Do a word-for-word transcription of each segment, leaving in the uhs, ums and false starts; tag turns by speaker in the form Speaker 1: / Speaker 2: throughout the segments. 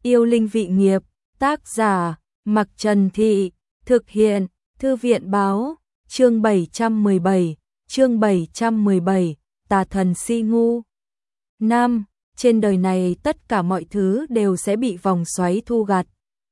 Speaker 1: Yêu linh vị nghiệp, tác giả, Mặc Trần Thị, thực hiện, Thư viện báo, chương bảy trăm mười bảy, chương bảy trăm mười bảy, tà thần si ngu. Nam, trên đời này tất cả mọi thứ đều sẽ bị vòng xoáy thu gặt.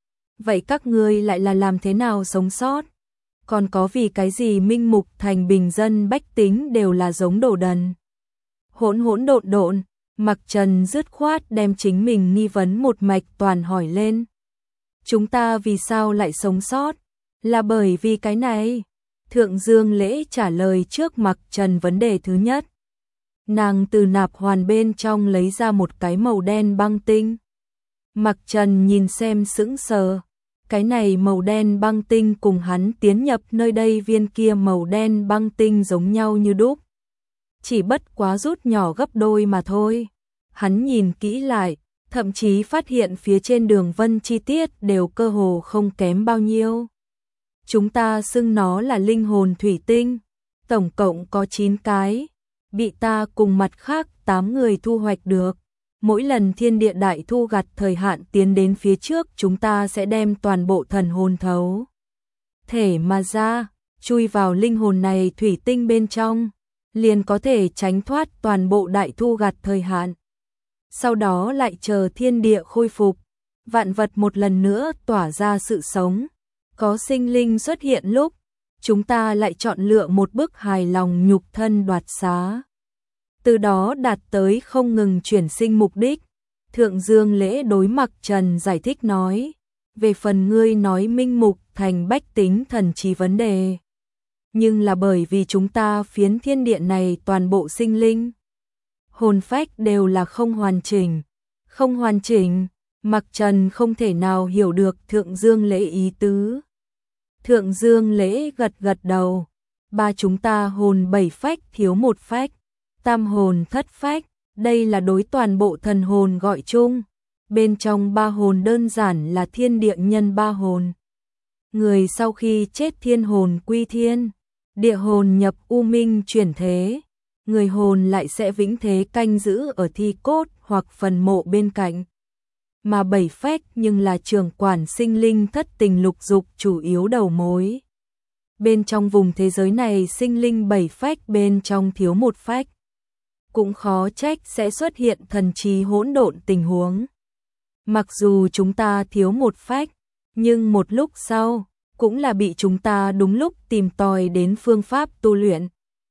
Speaker 1: Vậy các ngươi lại là làm thế nào sống sót? Còn có vì cái gì minh mục thành bình dân bách tính đều là giống đồ đần? Hỗn hỗn độn độn, Mặc Trần dứt khoát đem chính mình nghi vấn một mạch toàn hỏi lên. Chúng ta vì sao lại sống sót? Là bởi vì cái này. Thượng Dương Lễ trả lời trước Mặc Trần vấn đề thứ nhất. Nàng từ nạp hoàn bên trong lấy ra một cái màu đen băng tinh. Mặc Trần nhìn xem sững sờ. Cái này màu đen băng tinh cùng hắn tiến nhập nơi đây viên kia màu đen băng tinh giống nhau như đúc. Chỉ bất quá rút nhỏ gấp đôi mà thôi. Hắn nhìn kỹ lại, thậm chí phát hiện phía trên đường vân chi tiết đều cơ hồ không kém bao nhiêu. Chúng ta xưng nó là linh hồn thủy tinh, tổng cộng có chín cái, bị ta cùng mặt khác tám người thu hoạch được. Mỗi lần thiên địa đại thu gặt thời hạn tiến đến phía trước, chúng ta sẽ đem toàn bộ thần hồn thấu thể mà ra, chui vào linh hồn này thủy tinh bên trong, liền có thể tránh thoát toàn bộ đại thu gặt thời hạn. Sau đó lại chờ thiên địa khôi phục, vạn vật một lần nữa tỏa ra sự sống, có sinh linh xuất hiện lúc, chúng ta lại chọn lựa một bức hài lòng nhục thân đoạt xá. Từ đó đạt tới không ngừng chuyển sinh mục đích. Thượng Dương Lễ đối Mặc Trần giải thích nói, về phần ngươi nói minh mục thành bách tính thần trí vấn đề. Nhưng là bởi vì chúng ta phiến thiên địa này toàn bộ sinh linh, hồn phách đều là không hoàn chỉnh. Không hoàn chỉnh, Mặc Trần không thể nào hiểu được Thượng Dương Lễ ý tứ. Thượng Dương Lễ gật gật đầu, ba chúng ta hồn bảy phách thiếu một phách, tam hồn thất phách, đây là đối toàn bộ thần hồn gọi chung. Bên trong ba hồn đơn giản là thiên địa nhân ba hồn. Người sau khi chết thiên hồn quy thiên, địa hồn nhập u minh chuyển thế, người hồn lại sẽ vĩnh thế canh giữ ở thi cốt hoặc phần mộ bên cạnh. Mà bảy phách nhưng là trưởng quản sinh linh thất tình lục dục chủ yếu đầu mối. Bên trong vùng thế giới này sinh linh bảy phách bên trong thiếu một phách, cũng khó trách sẽ xuất hiện thần trí hỗn độn tình huống. Mặc dù chúng ta thiếu một phách, nhưng một lúc sau, cũng là bị chúng ta đúng lúc tìm tòi đến phương pháp tu luyện.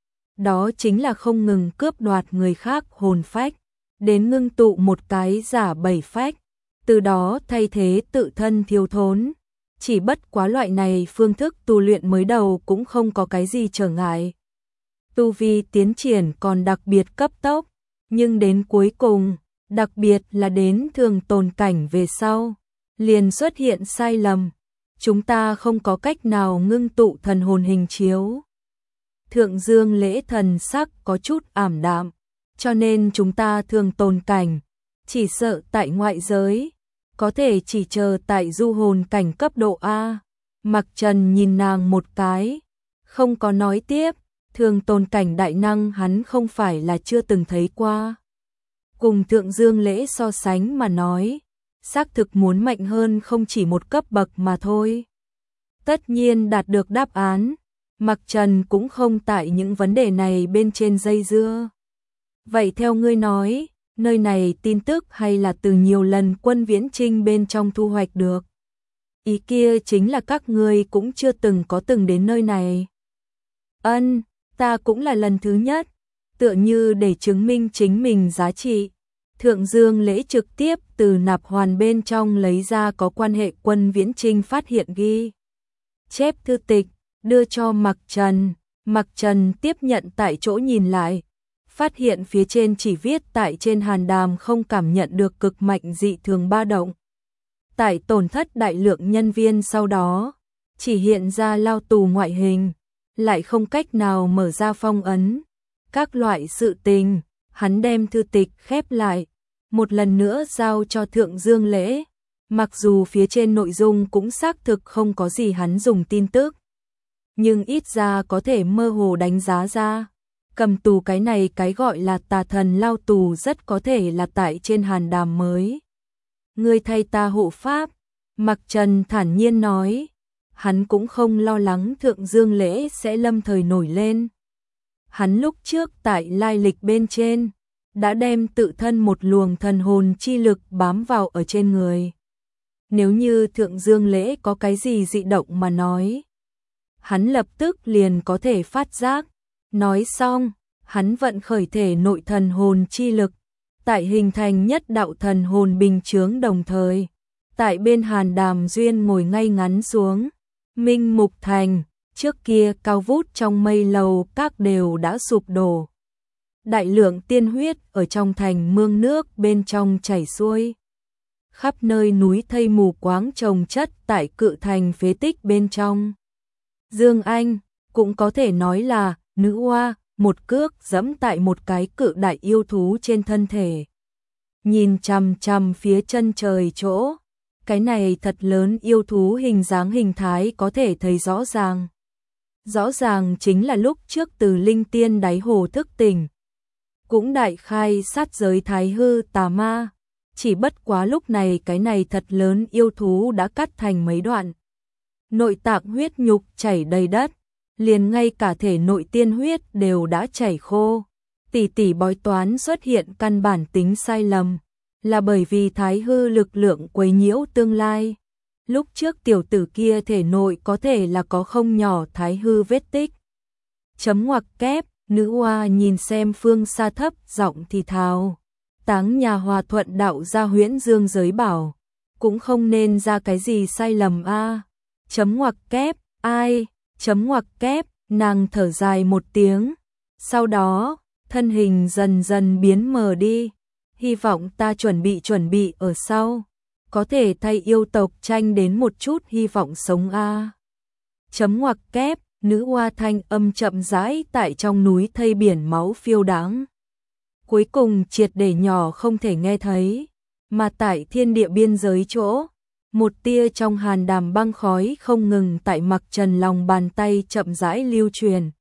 Speaker 1: Đó chính là không ngừng cướp đoạt người khác hồn phách, đến ngưng tụ một cái giả bảy phách, từ đó thay thế tự thân thiếu thốn. Chỉ bất quá loại này phương thức tu luyện mới đầu cũng không có cái gì trở ngại. Tu vi tiến triển còn đặc biệt cấp tốc, nhưng đến cuối cùng, đặc biệt là đến thường tồn cảnh về sau, liền xuất hiện sai lầm. Chúng ta không có cách nào ngưng tụ thần hồn hình chiếu. Thượng Dương Lễ thần sắc có chút ảm đạm, cho nên chúng ta thường tồn cảnh, chỉ sợ tại ngoại giới, có thể chỉ chờ tại du hồn cảnh cấp độ A. Mặc Trần nhìn nàng một cái, không có nói tiếp. Thường tồn cảnh đại năng hắn không phải là chưa từng thấy qua. Cùng Thượng Dương Lễ so sánh mà nói, xác thực muốn mạnh hơn không chỉ một cấp bậc mà thôi. Tất nhiên đạt được đáp án, Mặc Trần cũng không tại những vấn đề này bên trên dây dưa. Vậy theo ngươi nói, nơi này tin tức hay là từ nhiều lần quân viễn trinh bên trong thu hoạch được? Ý kia chính là các ngươi cũng chưa từng có từng đến nơi này. Ân, ta cũng là lần thứ nhất, tựa như để chứng minh chính mình giá trị. Thượng Dương Lễ trực tiếp từ nạp hoàn bên trong lấy ra có quan hệ quân viễn trinh phát hiện ghi chép thư tịch, đưa cho Mặc Trần. Mặc Trần tiếp nhận tại chỗ nhìn lại, phát hiện phía trên chỉ viết tại trên hàn đàm không cảm nhận được cực mạnh dị thường ba động. Tại tổn thất đại lượng nhân viên sau đó, chỉ hiện ra lao tù ngoại hình, lại không cách nào mở ra phong ấn. Các loại sự tình, hắn đem thư tịch khép lại, một lần nữa giao cho Thượng Dương Lễ. Mặc dù phía trên nội dung cũng xác thực không có gì hắn dùng tin tức, nhưng ít ra có thể mơ hồ đánh giá ra. Cầm tù cái này cái gọi là tà thần lao tù rất có thể là tại trên hàn đàm mới ngươi thay ta hộ pháp. Mặc Trần thản nhiên nói, hắn cũng không lo lắng Thượng Dương Lễ sẽ lâm thời nổi lên. Hắn lúc trước tại lai lịch bên trên, đã đem tự thân một luồng thần hồn chi lực bám vào ở trên người. Nếu như Thượng Dương Lễ có cái gì dị động mà nói, hắn lập tức liền có thể phát giác. Nói xong, hắn vận khởi thể nội thần hồn chi lực, tại hình thành nhất đạo thần hồn bình chướng đồng thời. Tại bên Hàn Đàm Duyên ngồi ngay ngắn xuống, Minh Mục Thành, trước kia cao vút trong mây lầu các đều đã sụp đổ. Đại lượng tiên huyết ở trong thành mương nước bên trong chảy xuôi. Khắp nơi núi thây mù quáng trồng chất tại cự thành phế tích bên trong. Dương Anh, cũng có thể nói là nữ oa, một cước giẫm tại một cái cự đại yêu thú trên thân thể. Nhìn chằm chằm phía chân trời chỗ, cái này thật lớn yêu thú hình dáng hình thái có thể thấy rõ ràng. Rõ ràng chính là lúc trước từ linh tiên đáy hồ thức tỉnh, cũng đại khai sát giới thái hư tà ma. Chỉ bất quá lúc này cái này thật lớn yêu thú đã cắt thành mấy đoạn. Nội tạng huyết nhục chảy đầy đất, liền ngay cả thể nội tiên huyết đều đã chảy khô. Tỷ tỷ bói toán xuất hiện căn bản tính sai lầm, là bởi vì thái hư lực lượng quấy nhiễu tương lai. Lúc trước tiểu tử kia thể nội có thể là có không nhỏ thái hư vết tích. Chấm ngoặc kép, nữ oa nhìn xem phương xa thấp giọng thì thào. Táng nhà Hòa Thuận đạo gia Huyễn Dương giới bảo, cũng không nên ra cái gì sai lầm a. Chấm ngoặc kép, ai, chấm ngoặc kép, nàng thở dài một tiếng. Sau đó, thân hình dần dần biến mờ đi. Hy vọng ta chuẩn bị chuẩn bị ở sau, có thể thay yêu tộc tranh đến một chút hy vọng sống a. Chấm ngoặc kép, nữ oa thanh âm chậm rãi tại trong núi thây biển máu phiêu đãng. Cuối cùng triệt để nhỏ không thể nghe thấy, mà tại thiên địa biên giới chỗ, một tia trong hàn đàm băng khói không ngừng tại Mặc Trần lòng bàn tay chậm rãi lưu truyền.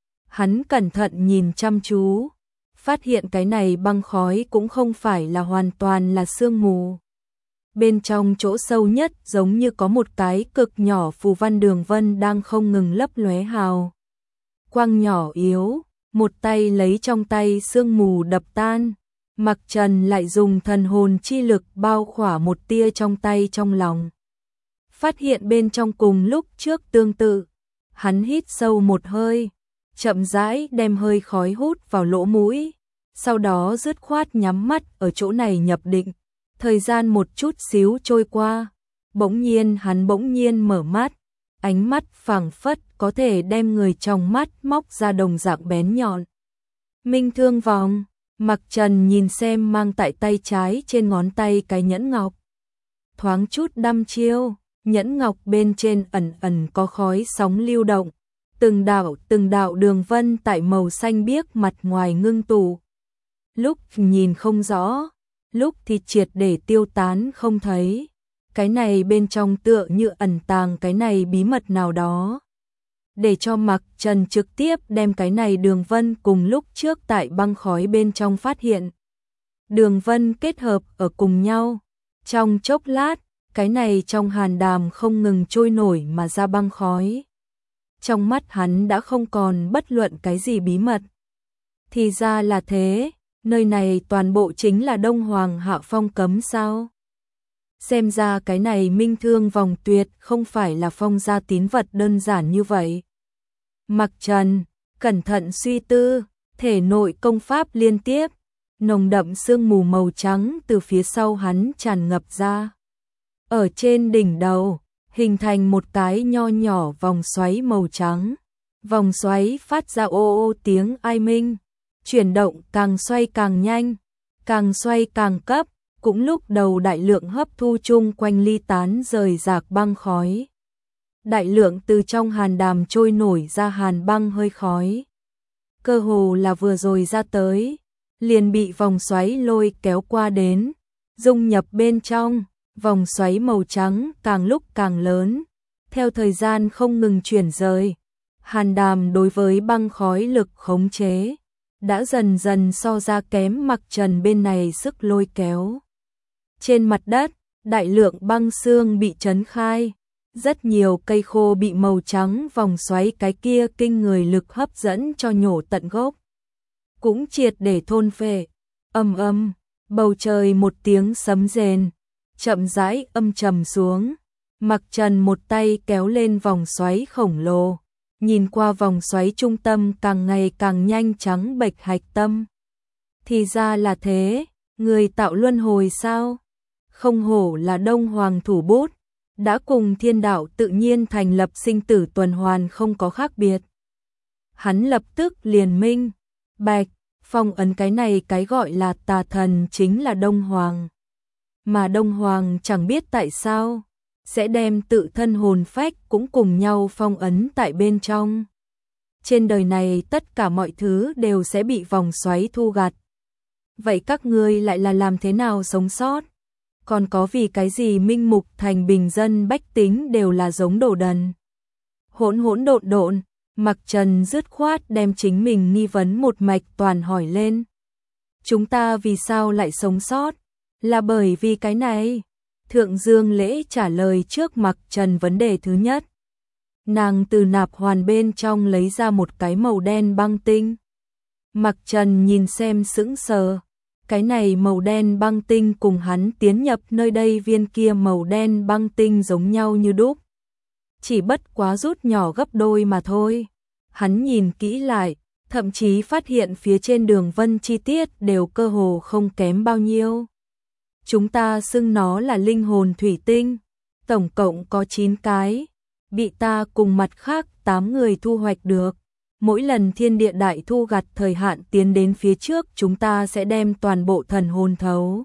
Speaker 1: Hắn cẩn thận nhìn chăm chú, phát hiện cái này băng khói cũng không phải là hoàn toàn là sương mù. Bên trong chỗ sâu nhất giống như có một cái cực nhỏ phù văn đường vân đang không ngừng lấp lóe hào quang nhỏ yếu. Một tay lấy trong tay sương mù đập tan, Mặc Trần lại dùng thần hồn chi lực bao khỏa một tia trong tay trong lòng. Phát hiện bên trong cùng lúc trước tương tự, hắn hít sâu một hơi, chậm rãi đem hơi khói hút vào lỗ mũi, sau đó dứt khoát nhắm mắt ở chỗ này nhập định. Thời gian một chút xíu trôi qua, bỗng nhiên hắn bỗng nhiên mở mắt, ánh mắt phảng phất có thể đem người trong mắt móc ra đồng dạng bén nhọn. Minh Thương Vòng, Mặc Trần nhìn xem mang tại tay trái trên ngón tay cái nhẫn ngọc. Thoáng chút đăm chiêu, nhẫn ngọc bên trên ẩn ẩn có khói sóng lưu động, từng đạo từng đạo đường vân tại màu xanh biếc mặt ngoài ngưng tụ. Lúc nhìn không rõ, lúc thì triệt để tiêu tán không thấy. Cái này bên trong tựa như ẩn tàng cái này bí mật nào đó. Để cho Mặc Trần trực tiếp đem cái này đường vân cùng lúc trước tại băng khói bên trong phát hiện. Đường vân kết hợp ở cùng nhau. Trong chốc lát, cái này trong hàn đàm không ngừng trôi nổi mà ra băng khói. Trong mắt hắn đã không còn bất luận cái gì bí mật. Thì ra là thế, nơi này toàn bộ chính là Đông Hoàng Hạ Phong cấm sao? Xem ra cái này Minh Thương Vòng tuyệt không phải là phong gia tín vật đơn giản như vậy. Mặc Trần, cẩn thận suy tư, thể nội công pháp liên tiếp, nồng đậm sương mù màu trắng từ phía sau hắn tràn ngập ra. Ở trên đỉnh đầu, hình thành một cái nho nhỏ vòng xoáy màu trắng. Vòng xoáy phát ra ô ô tiếng ai minh, chuyển động càng xoay càng nhanh, càng xoay càng cấp. Cũng lúc đầu đại lượng hấp thu chung quanh ly tán rời rạc băng khói. Đại lượng từ trong hàn đàm trôi nổi ra hàn băng hơi khói. Cơ hồ là vừa rồi ra tới, liền bị vòng xoáy lôi kéo qua đến, dung nhập bên trong, vòng xoáy màu trắng càng lúc càng lớn, theo thời gian không ngừng chuyển rời. Hàn đàm đối với băng khói lực khống chế, đã dần dần so ra kém Mặc Trần bên này sức lôi kéo. Trên mặt đất, đại lượng băng xương bị trấn khai, rất nhiều cây khô bị màu trắng vòng xoáy cái kia kinh người lực hấp dẫn cho nhổ tận gốc. Cũng triệt để thôn phệ. Ầm ầm, bầu trời một tiếng sấm rền, chậm rãi âm trầm xuống. Mặc Trần một tay kéo lên vòng xoáy khổng lồ, nhìn qua vòng xoáy trung tâm càng ngày càng nhanh trắng bệch hạch tâm. Thì ra là thế, người tạo luân hồi sao? Không hổ là Đông Hoàng thủ bút, đã cùng thiên đạo tự nhiên thành lập sinh tử tuần hoàn không có khác biệt. Hắn lập tức liền minh, bạch, phong ấn cái này cái gọi là tà thần chính là Đông Hoàng. Mà Đông Hoàng chẳng biết tại sao, sẽ đem tự thân hồn phách cũng cùng nhau phong ấn tại bên trong. Trên đời này tất cả mọi thứ đều sẽ bị vòng xoáy thu gặt. Vậy các ngươi lại là làm thế nào sống sót? Còn có vì cái gì minh mục thành bình dân bách tính đều là giống đồ đần? Hỗn hỗn độn độn, Mặc Trần dứt khoát đem chính mình nghi vấn một mạch toàn hỏi lên. Chúng ta vì sao lại sống sót? Là bởi vì cái này. Thượng Dương Lễ trả lời trước Mặc Trần vấn đề thứ nhất. Nàng từ nạp hoàn bên trong lấy ra một cái màu đen băng tinh. Mặc Trần nhìn xem sững sờ. Cái này màu đen băng tinh cùng hắn tiến nhập nơi đây viên kia màu đen băng tinh giống nhau như đúc. Chỉ bất quá rút nhỏ gấp đôi mà thôi. Hắn nhìn kỹ lại, thậm chí phát hiện phía trên đường vân chi tiết đều cơ hồ không kém bao nhiêu. Chúng ta xưng nó là linh hồn thủy tinh, tổng cộng có chín cái, bị ta cùng mặt khác tám người thu hoạch được. Mỗi lần thiên địa đại thu gặt thời hạn tiến đến phía trước chúng ta sẽ đem toàn bộ thần hồn thấu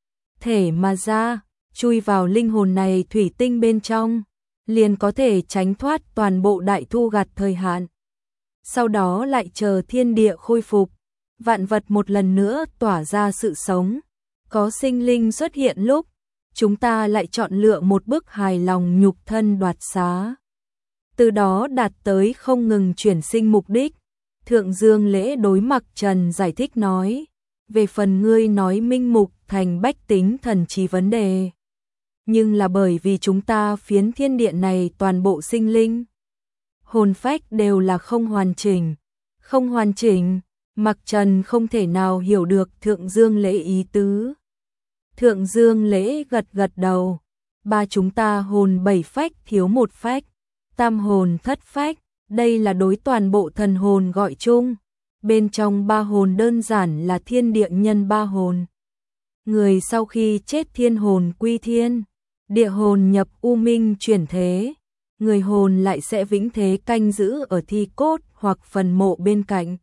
Speaker 1: thể mà ra, chui vào linh hồn này thủy tinh bên trong, liền có thể tránh thoát toàn bộ đại thu gặt thời hạn. Sau đó lại chờ thiên địa khôi phục, vạn vật một lần nữa tỏa ra sự sống. Có sinh linh xuất hiện lúc, chúng ta lại chọn lựa một bức hài lòng nhục thân đoạt xá. Từ đó đạt tới không ngừng chuyển sinh mục đích. Thượng Dương Lễ đối Mặc Trần giải thích nói, về phần ngươi nói minh mục thành bách tính thần trí vấn đề. Nhưng là bởi vì chúng ta phiến thiên địa này toàn bộ sinh linh. Hồn phách đều là không hoàn chỉnh. Không hoàn chỉnh, Mặc Trần không thể nào hiểu được Thượng Dương Lễ ý tứ. Thượng Dương Lễ gật gật đầu, ba chúng ta hồn bảy phách thiếu một phách, tam hồn thất phách, đây là đối toàn bộ thần hồn gọi chung. Bên trong ba hồn đơn giản là thiên địa nhân ba hồn. Người sau khi chết thiên hồn quy thiên, địa hồn nhập u minh chuyển thế, người hồn lại sẽ vĩnh thế canh giữ ở thi cốt hoặc phần mộ bên cạnh.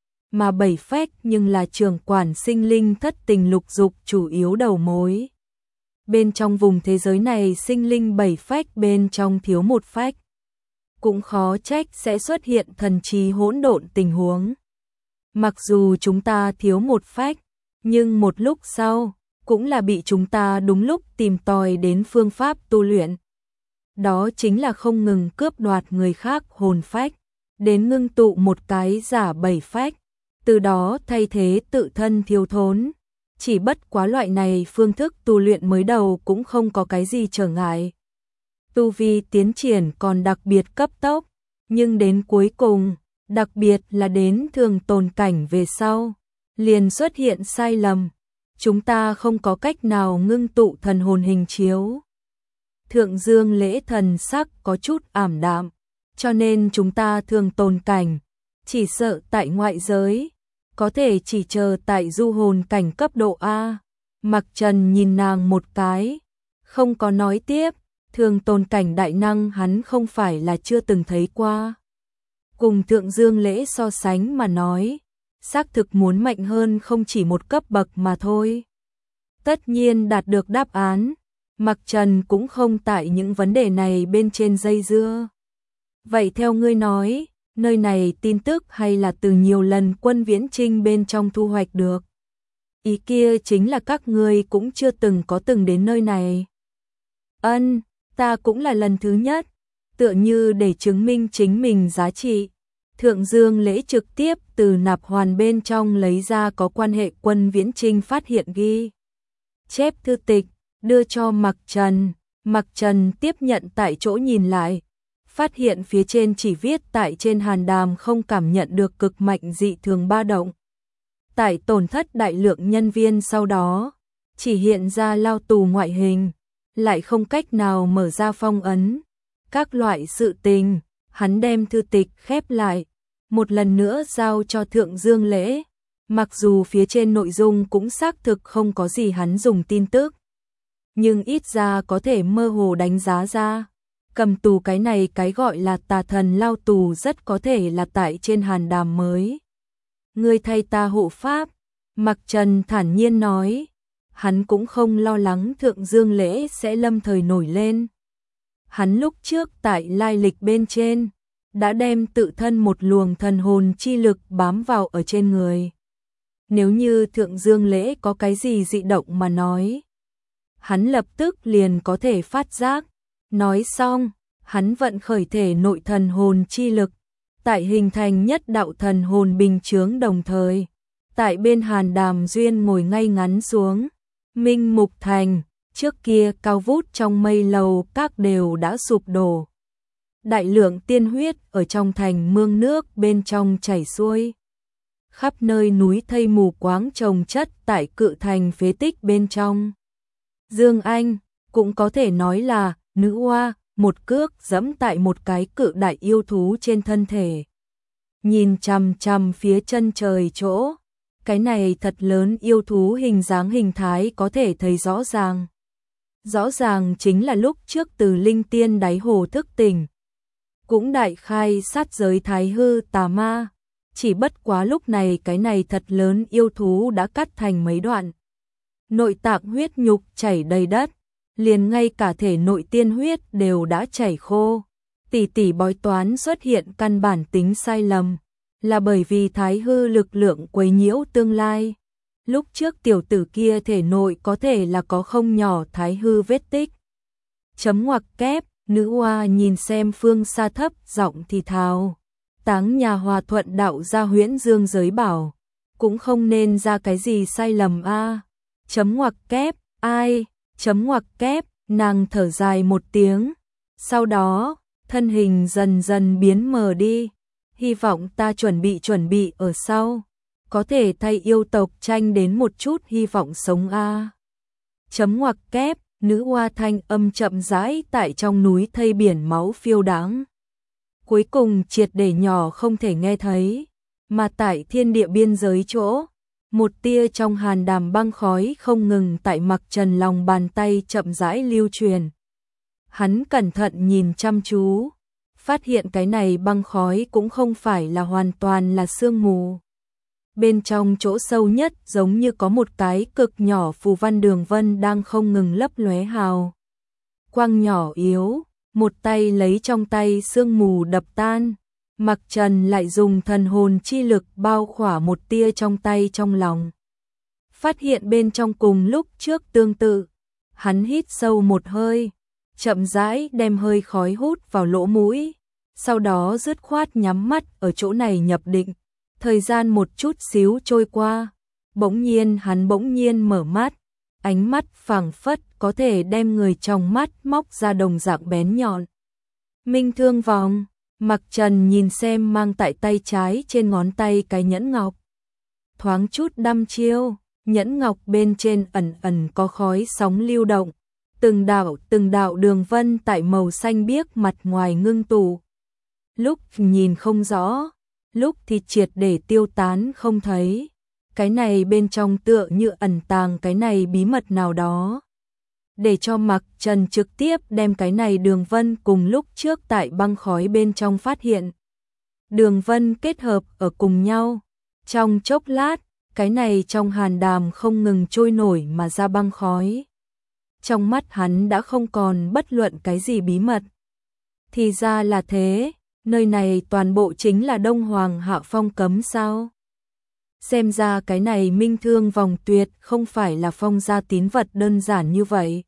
Speaker 1: Mà bảy phách nhưng là trưởng quản sinh linh thất tình lục dục chủ yếu đầu mối. Bên trong vùng thế giới này sinh linh bảy phách bên trong thiếu một phách. Cũng khó trách sẽ xuất hiện thần trí hỗn độn tình huống. Mặc dù chúng ta thiếu một phách, nhưng một lúc sau, cũng là bị chúng ta đúng lúc tìm tòi đến phương pháp tu luyện. Đó chính là không ngừng cướp đoạt người khác hồn phách, đến ngưng tụ một cái giả bảy phách, từ đó thay thế tự thân thiếu thốn. Chỉ bất quá loại này phương thức tu luyện mới đầu cũng không có cái gì trở ngại. Tu vi tiến triển còn đặc biệt cấp tốc, nhưng đến cuối cùng, đặc biệt là đến thường tồn cảnh về sau, liền xuất hiện sai lầm. Chúng ta không có cách nào ngưng tụ thần hồn hình chiếu. Thượng Dương Lễ thần sắc có chút ảm đạm, cho nên chúng ta thường tồn cảnh, chỉ sợ tại ngoại giới, có thể chỉ chờ tại du hồn cảnh cấp độ A. Mặc Trần nhìn nàng một cái, không có nói tiếp, thường tồn cảnh đại năng hắn không phải là chưa từng thấy qua. Cùng Thượng Dương Lễ so sánh mà nói, xác thực muốn mạnh hơn không chỉ một cấp bậc mà thôi. Tất nhiên đạt được đáp án, Mặc Trần cũng không tại những vấn đề này bên trên dây dưa. Vậy theo ngươi nói, nơi này tin tức hay là từ nhiều lần quân viễn trinh bên trong thu hoạch được? Ý kia chính là các ngươi cũng chưa từng có từng đến nơi này. Ân, ta cũng là lần thứ nhất, tựa như để chứng minh chính mình giá trị. Thượng Dương Lễ trực tiếp từ nạp hoàn bên trong lấy ra có quan hệ quân viễn trinh phát hiện ghi chép thư tịch, đưa cho Mặc Trần. Mặc Trần tiếp nhận tại chỗ nhìn lại, phát hiện phía trên chỉ viết tại trên hàn đàm không cảm nhận được cực mạnh dị thường ba động. Tại tổn thất đại lượng nhân viên sau đó, chỉ hiện ra lao tù ngoại hình, lại không cách nào mở ra phong ấn. Các loại sự tình, hắn đem thư tịch khép lại, một lần nữa giao cho Thượng Dương Lễ. Mặc dù phía trên nội dung cũng xác thực không có gì hắn dùng tin tức, nhưng ít ra có thể mơ hồ đánh giá ra. Cầm tù cái này cái gọi là tà thần lao tù rất có thể là tại trên hàn đàm mới. Ngươi thay ta hộ pháp, Mặc Trần thản nhiên nói. Hắn cũng không lo lắng Thượng Dương Lễ sẽ lâm thời nổi lên. Hắn lúc trước tại lai lịch bên trên, đã đem tự thân một luồng thần hồn chi lực bám vào ở trên người. Nếu như Thượng Dương Lễ có cái gì dị động mà nói, hắn lập tức liền có thể phát giác. Nói xong, hắn vận khởi thể nội thần hồn chi lực, tại hình thành nhất đạo thần hồn bình chướng đồng thời. Tại bên hàn đàm duyên ngồi ngay ngắn xuống, Minh Mục Thành, trước kia cao vút trong mây lầu các đều đã sụp đổ. Đại lượng tiên huyết ở trong thành mương nước bên trong chảy xuôi. Khắp nơi núi thây mù quáng trồng chất tại cự thành phế tích bên trong. Dương Anh, cũng có thể nói là nữ oa, một cước giẫm tại một cái cự đại yêu thú trên thân thể. Nhìn chằm chằm phía chân trời chỗ, cái này thật lớn yêu thú hình dáng hình thái có thể thấy rõ ràng. Rõ ràng chính là lúc trước từ linh tiên đáy hồ thức tỉnh, cũng đại khai sát giới thái hư tà ma. Chỉ bất quá lúc này cái này thật lớn yêu thú đã cắt thành mấy đoạn. Nội tạng huyết nhục chảy đầy đất, liền ngay cả thể nội tiên huyết đều đã chảy khô. Tỷ tỷ bói toán xuất hiện căn bản tính sai lầm, là bởi vì thái hư lực lượng quấy nhiễu tương lai. Lúc trước tiểu tử kia thể nội có thể là có không nhỏ thái hư vết tích. Chấm ngoặc kép, nữ oa nhìn xem phương xa thấp giọng thì thào. Táng nhà Hòa Thuận đạo gia huyễn dương giới bảo, cũng không nên ra cái gì sai lầm a. Chấm ngoặc kép, ai, chấm ngoặc kép, nàng thở dài một tiếng. Sau đó, thân hình dần dần biến mờ đi. Hy vọng ta chuẩn bị chuẩn bị ở sau, có thể thay yêu tộc tranh đến một chút hy vọng sống a. Chấm ngoặc kép, nữ oa thanh âm chậm rãi tại trong núi thây biển máu phiêu đáng. Cuối cùng triệt để nhỏ không thể nghe thấy, mà tại thiên địa biên giới chỗ, một tia trong hàn đàm băng khói không ngừng tại Mặc Trần lòng bàn tay chậm rãi lưu truyền. Hắn cẩn thận nhìn chăm chú, phát hiện cái này băng khói cũng không phải là hoàn toàn là sương mù. Bên trong chỗ sâu nhất giống như có một cái cực nhỏ phù văn đường vân đang không ngừng lấp lóe hào quang nhỏ yếu. Một tay lấy trong tay sương mù đập tan, Mặc Trần lại dùng thần hồn chi lực bao khỏa một tia trong tay trong lòng. Phát hiện bên trong cùng lúc trước tương tự, hắn hít sâu một hơi, chậm rãi đem hơi khói hút vào lỗ mũi, sau đó dứt khoát nhắm mắt ở chỗ này nhập định. Thời gian một chút xíu trôi qua, bỗng nhiên hắn bỗng nhiên mở mắt, ánh mắt phảng phất có thể đem người trong mắt móc ra đồng dạng bén nhọn. Minh thương vòng, Mặc Trần nhìn xem mang tại tay trái trên ngón tay cái nhẫn ngọc. Thoáng chút đăm chiêu, nhẫn ngọc bên trên ẩn ẩn có khói sóng lưu động. Từng đạo từng đạo đường vân tại màu xanh biếc mặt ngoài ngưng tụ. Lúc nhìn không rõ, lúc thì triệt để tiêu tán không thấy. Cái này bên trong tựa như ẩn tàng cái này bí mật nào đó. Để cho Mặc Trần trực tiếp đem cái này đường vân cùng lúc trước tại băng khói bên trong phát hiện. Đường vân kết hợp ở cùng nhau. Trong chốc lát, cái này trong hàn đàm không ngừng trôi nổi mà ra băng khói. Trong mắt hắn đã không còn bất luận cái gì bí mật. Thì ra là thế, nơi này toàn bộ chính là Đông Hoàng Hạ Phong cấm sao? Xem ra cái này minh thương vòng tuyệt không phải là phong gia tín vật đơn giản như vậy.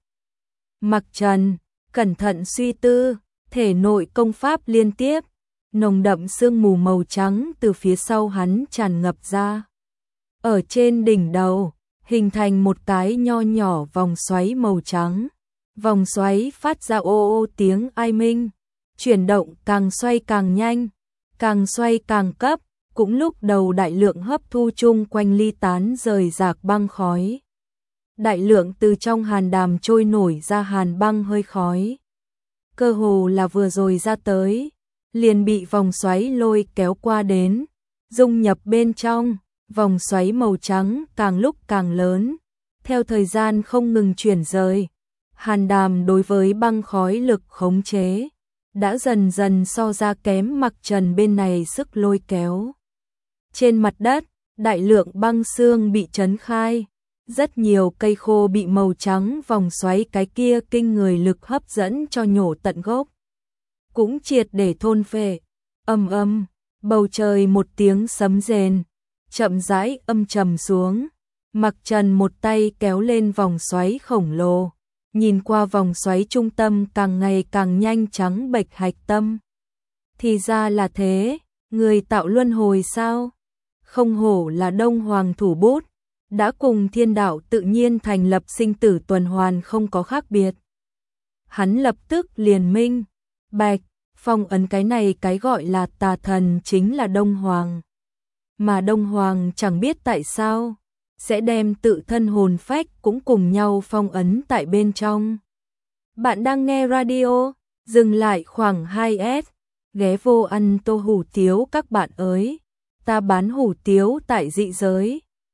Speaker 1: Mặc Trần, cẩn thận suy tư, thể nội công pháp liên tiếp, nồng đậm sương mù màu trắng từ phía sau hắn tràn ngập ra. Ở trên đỉnh đầu, hình thành một cái nho nhỏ vòng xoáy màu trắng. Vòng xoáy phát ra ô ô tiếng ai minh, chuyển động càng xoay càng nhanh, càng xoay càng cấp, cũng lúc đầu đại lượng hấp thu chung quanh ly tán rời rạc băng khói. Đại lượng từ trong hàn đàm trôi nổi ra hàn băng hơi khói. Cơ hồ là vừa rồi ra tới, liền bị vòng xoáy lôi kéo qua đến, dung nhập bên trong, vòng xoáy màu trắng càng lúc càng lớn, theo thời gian không ngừng chuyển rời. Hàn đàm đối với băng khói lực khống chế, đã dần dần so ra kém Mặc Trần bên này sức lôi kéo. Trên mặt đất, đại lượng băng xương bị trấn khai, rất nhiều cây khô bị màu trắng vòng xoáy cái kia kinh người lực hấp dẫn cho nhổ tận gốc. Cũng triệt để thôn phệ, âm âm, bầu trời một tiếng sấm rền, chậm rãi âm trầm xuống. Mặc Trần một tay kéo lên vòng xoáy khổng lồ, nhìn qua vòng xoáy trung tâm càng ngày càng nhanh trắng bệch hạch tâm. Thì ra là thế, người tạo luân hồi sao? Không hổ là Đông Hoàng thủ bút, đã cùng thiên đạo tự nhiên thành lập sinh tử tuần hoàn không có khác biệt. Hắn lập tức liền minh, bạch, phong ấn cái này cái gọi là tà thần chính là Đông Hoàng. Mà Đông Hoàng chẳng biết tại sao, sẽ đem tự thân hồn phách cũng cùng nhau phong ấn tại bên trong. Bạn đang nghe radio, dừng lại khoảng hai S, ghé vô ăn tô hủ tiếu các bạn ơi, ta bán hủ tiếu tại dị giới.